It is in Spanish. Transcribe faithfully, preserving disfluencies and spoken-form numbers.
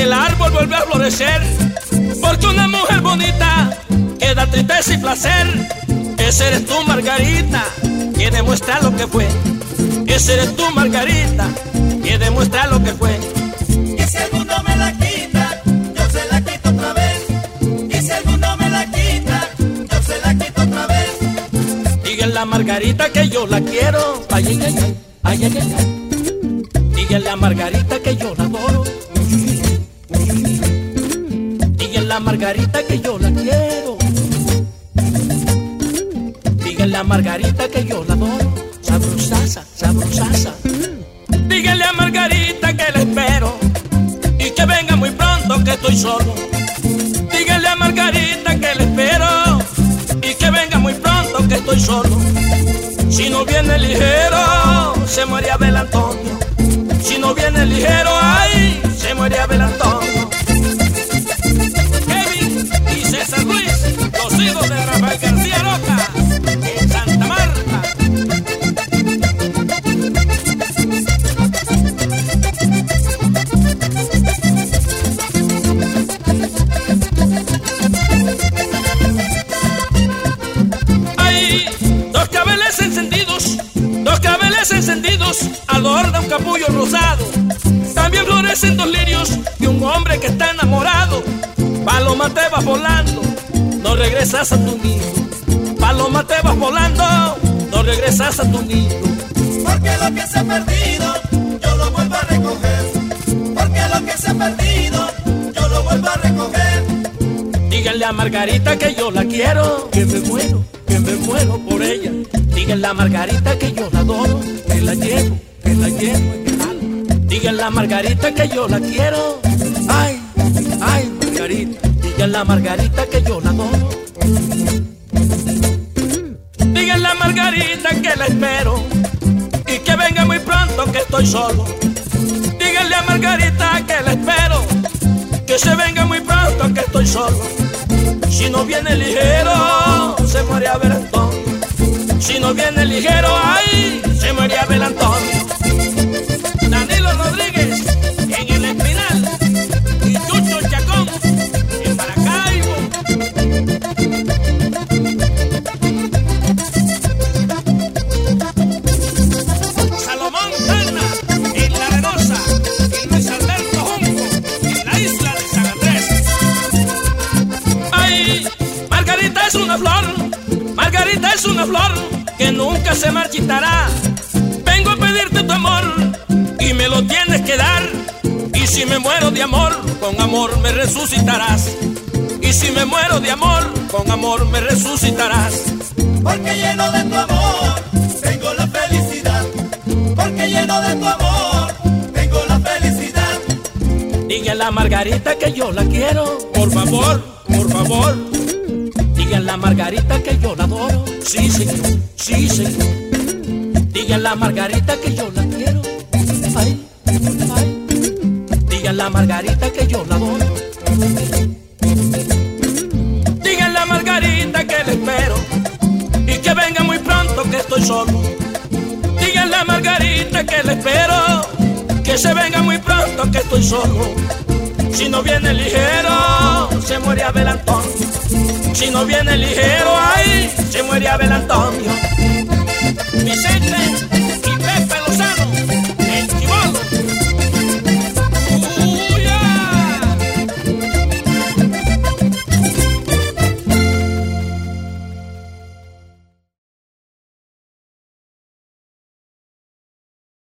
el árbol vuelve a florecer, porque una mujer bonita que da tristeza y placer. Esa eres tú, Margarita, que demuestra lo que fue. Esa eres tú, Margarita, que demuestra lo que fue. Y si alguno me la quita, yo se la quito otra vez. Y si alguno me la quita, yo se la quito otra vez. Díganle a Margarita que yo la quiero. Ay, ay, ay, ay, ay, ay, ay. Díganle a Margarita que yo la adoro. Díganle a Margarita que yo la quiero. Díganle a Margarita que yo la adoro. Sabrosaza, sabrosaza. Díganle a Margarita que la espero y que venga muy pronto que estoy solo. Díganle a Margarita que la espero y que venga muy pronto que estoy solo. Si no viene ligero, se muere Abel Antonio. Si no viene ligero, ay, se muere Abel Antonio. Kevin y César Luis, los hijos de Rafael García Roca, en Santa Marta. Hay dos cabeles encendidos, dos cabeles encendidos, adorna un capullo rosado. También florecen dos lirios de un hombre que está enamorado. Paloma, te vas volando, no regresas a tu nido. Paloma, te vas volando, no regresas a tu nido. Porque lo que se ha perdido, yo lo vuelvo a recoger. Porque lo que se ha perdido, yo lo vuelvo a recoger. Díganle a Margarita que yo la quiero, que me muero, que me muero por ella. Díganle a Margarita que yo la adoro, que la llevo, que la llevo en el alma. Díganle a Margarita que yo la quiero. Ay, ay, Margarita. Díganle a Margarita que yo la adoro. Díganle a Margarita que la espero y que venga muy pronto que estoy solo. Díganle a Margarita que la espero, que se venga muy pronto que estoy solo. Si no viene ligero, se muere Abel Antonio. Si no viene ligero, ay, se muere Abel Antonio. Danilo Rodríguez en El Espinal y Chucho Chacón en Maracaibo. Salomón Tana en La Arenosa y Luis Alberto Junco en la isla de San Andrés. Ay, Margarita es una flor, Margarita es una flor que nunca se marchitará. Vengo a pedirte tu amor y me lo tienes que dar. Y si me muero de amor, con amor me resucitarás. Y si me muero de amor, con amor me resucitarás. Porque lleno de tu amor, tengo la felicidad. Porque lleno de tu amor, tengo la felicidad. Díganle a Margarita que yo la quiero, por favor, por favor. Díganle a Margarita que yo la adoro. Sí, señor, sí, señor. Díganle a Margarita que yo la quiero. Ay, ay. Díganle a Margarita que yo la adoro. Díganle a Margarita que la espero y que venga muy pronto que estoy solo. Díganle a Margarita que la espero, que se venga muy pronto que estoy solo. Si no viene ligero, se muere Abel Antonio. Si no viene ligero, ay, se muere Abel Antonio.